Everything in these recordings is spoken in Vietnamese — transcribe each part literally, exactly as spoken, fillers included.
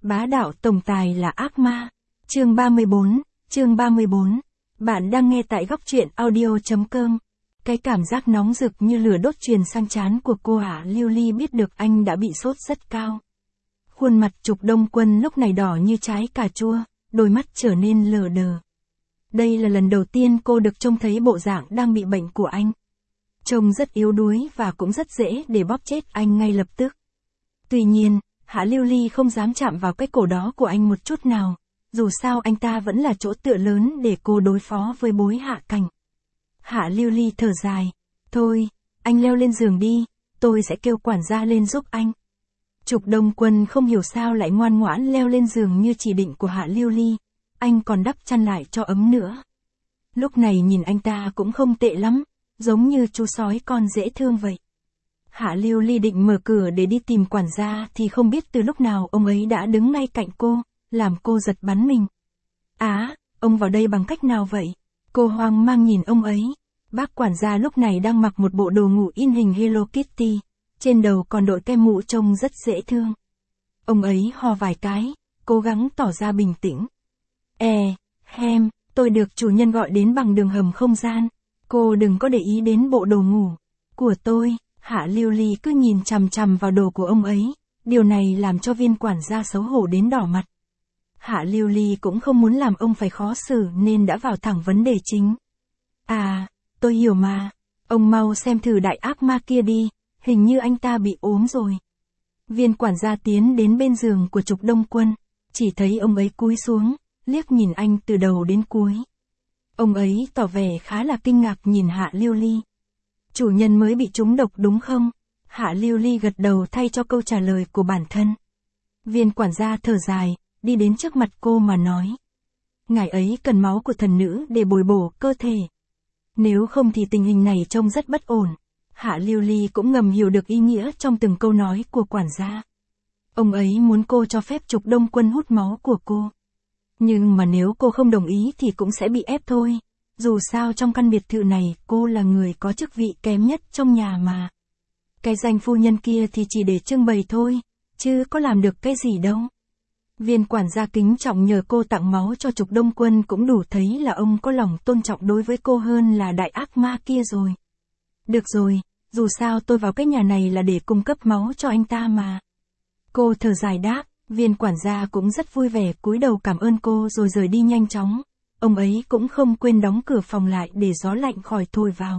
Bá đạo tổng tài là ác ma. Chương ba mươi bốn, chương ba mươi bốn. Bạn đang nghe tại góc truyện audio chấm com. Cái cảm giác nóng rực như lửa đốt truyền sang trán của cô Hạ Lưu Ly biết được anh đã bị sốt rất cao. Khuôn mặt Trục Đông Quân lúc này đỏ như trái cà chua, đôi mắt trở nên lờ đờ. Đây là lần đầu tiên cô được trông thấy bộ dạng đang bị bệnh của anh. Trông rất yếu đuối và cũng rất dễ để bóp chết anh ngay lập tức. Tuy nhiên, Hạ Lưu Ly không dám chạm vào cái cổ đó của anh một chút nào, dù sao anh ta vẫn là chỗ tựa lớn để cô đối phó với bối Hạ Cảnh. Hạ Lưu Ly thở dài, thôi, anh leo lên giường đi, tôi sẽ kêu quản gia lên giúp anh. Trục Đông Quân không hiểu sao lại ngoan ngoãn leo lên giường như chỉ định của Hạ Lưu Ly, anh còn đắp chăn lại cho ấm nữa. Lúc này nhìn anh ta cũng không tệ lắm, giống như chú sói con dễ thương vậy. Hạ Lưu Ly định mở cửa để đi tìm quản gia thì không biết từ lúc nào ông ấy đã đứng ngay cạnh cô, làm cô giật bắn mình. Á, ông vào đây bằng cách nào vậy? Cô hoang mang nhìn ông ấy. Bác quản gia lúc này đang mặc một bộ đồ ngủ in hình Hello Kitty, trên đầu còn đội cái mũ trông rất dễ thương. Ông ấy ho vài cái, cố gắng tỏ ra bình tĩnh. E, hem, tôi được chủ nhân gọi đến bằng đường hầm không gian. Cô đừng có để ý đến bộ đồ ngủ của tôi. Hạ Lưu Ly cứ nhìn chằm chằm vào đồ của ông ấy, điều này làm cho viên quản gia xấu hổ đến đỏ mặt. Hạ Lưu Ly cũng không muốn làm ông phải khó xử nên đã vào thẳng vấn đề chính. À, tôi hiểu mà, ông mau xem thử đại ác ma kia đi, hình như anh ta bị ốm rồi. Viên quản gia tiến đến bên giường của Trục Đông Quân, chỉ thấy ông ấy cúi xuống, liếc nhìn anh từ đầu đến cuối. Ông ấy tỏ vẻ khá là kinh ngạc nhìn Hạ Lưu Ly. Chủ nhân mới bị trúng độc đúng không? Hạ Lưu Ly gật đầu thay cho câu trả lời của bản thân. Viên quản gia thở dài, đi đến trước mặt cô mà nói. Ngài ấy cần máu của thần nữ để bồi bổ cơ thể. Nếu không thì tình hình này trông rất bất ổn. Hạ Lưu Ly cũng ngầm hiểu được ý nghĩa trong từng câu nói của quản gia. Ông ấy muốn cô cho phép Trục Đông Quân hút máu của cô. Nhưng mà nếu cô không đồng ý thì cũng sẽ bị ép thôi. Dù sao trong căn biệt thự này cô là người có chức vị kém nhất trong nhà mà. Cái danh phu nhân kia thì chỉ để trưng bày thôi, chứ có làm được cái gì đâu. Viên quản gia kính trọng nhờ cô tặng máu cho Trục Đông Quân cũng đủ thấy là ông có lòng tôn trọng đối với cô hơn là đại ác ma kia rồi. Được rồi, dù sao tôi vào cái nhà này là để cung cấp máu cho anh ta mà. Cô thở dài đáp, viên quản gia cũng rất vui vẻ cúi đầu cảm ơn cô rồi rời đi nhanh chóng. Ông ấy cũng không quên đóng cửa phòng lại để gió lạnh khỏi thổi vào.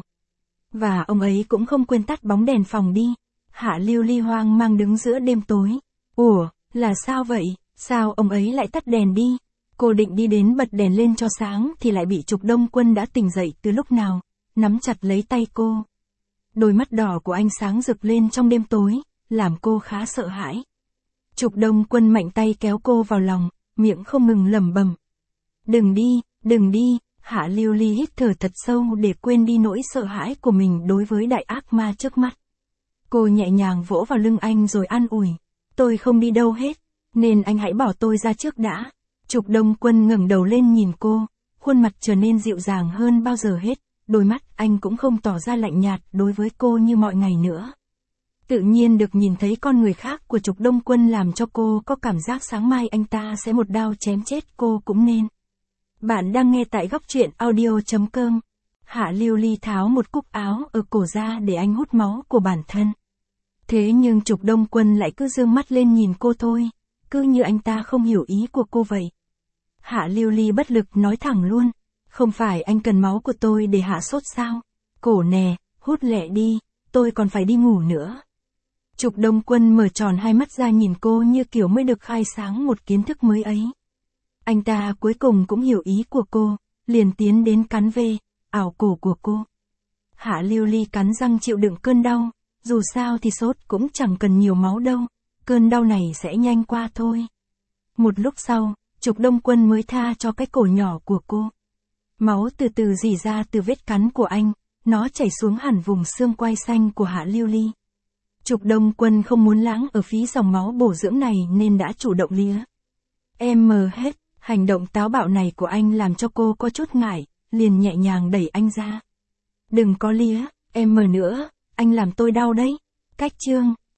Và ông ấy cũng không quên tắt bóng đèn phòng đi. Hạ Lưu Ly hoang mang đứng giữa đêm tối. Ủa, là sao vậy? Sao ông ấy lại tắt đèn đi? Cô định đi đến bật đèn lên cho sáng thì lại bị Trục Đông Quân đã tỉnh dậy từ lúc nào, nắm chặt lấy tay cô. Đôi mắt đỏ của anh sáng rực lên trong đêm tối, làm cô khá sợ hãi. Trục Đông Quân mạnh tay kéo cô vào lòng, miệng không ngừng lẩm bẩm. Đừng đi, đừng đi. Hạ Lưu Ly hít thở thật sâu để quên đi nỗi sợ hãi của mình đối với đại ác ma trước mắt. Cô nhẹ nhàng vỗ vào lưng anh rồi an ủi. Tôi không đi đâu hết, nên anh hãy bỏ tôi ra trước đã. Trục Đông Quân ngẩng đầu lên nhìn cô, khuôn mặt trở nên dịu dàng hơn bao giờ hết, đôi mắt anh cũng không tỏ ra lạnh nhạt đối với cô như mọi ngày nữa. Tự nhiên được nhìn thấy con người khác của Trục Đông Quân làm cho cô có cảm giác sáng mai anh ta sẽ một đao chém chết cô cũng nên. Bạn đang nghe tại góc truyện audio chấm com. Hạ Lưu Ly tháo một cúc áo ở cổ ra để anh hút máu của bản thân. Thế nhưng Trục Đông Quân lại cứ dương mắt lên nhìn cô thôi, cứ như anh ta không hiểu ý của cô vậy. Hạ Lưu Ly bất lực nói thẳng luôn, không phải anh cần máu của tôi để hạ sốt sao? Cổ nè, hút lẹ đi, tôi còn phải đi ngủ nữa. Trục Đông Quân mở tròn hai mắt ra nhìn cô như kiểu mới được khai sáng một kiến thức mới ấy. Anh ta cuối cùng cũng hiểu ý của cô, liền tiến đến cắn về, ảo cổ của cô. Hạ Lưu Ly cắn răng chịu đựng cơn đau, dù sao thì sốt cũng chẳng cần nhiều máu đâu, cơn đau này sẽ nhanh qua thôi. Một lúc sau, Trục Đông Quân mới tha cho cái cổ nhỏ của cô. Máu từ từ rỉ ra từ vết cắn của anh, nó chảy xuống hẳn vùng xương quai xanh của Hạ Lưu Ly. Trục Đông Quân không muốn lãng ở phí dòng máu bổ dưỡng này nên đã chủ động lía. Em mờ hết. Hành động táo bạo này của anh làm cho cô có chút ngại, liền nhẹ nhàng đẩy anh ra. Đừng có lía, em mờ nữa, anh làm tôi đau đấy. Cách chương.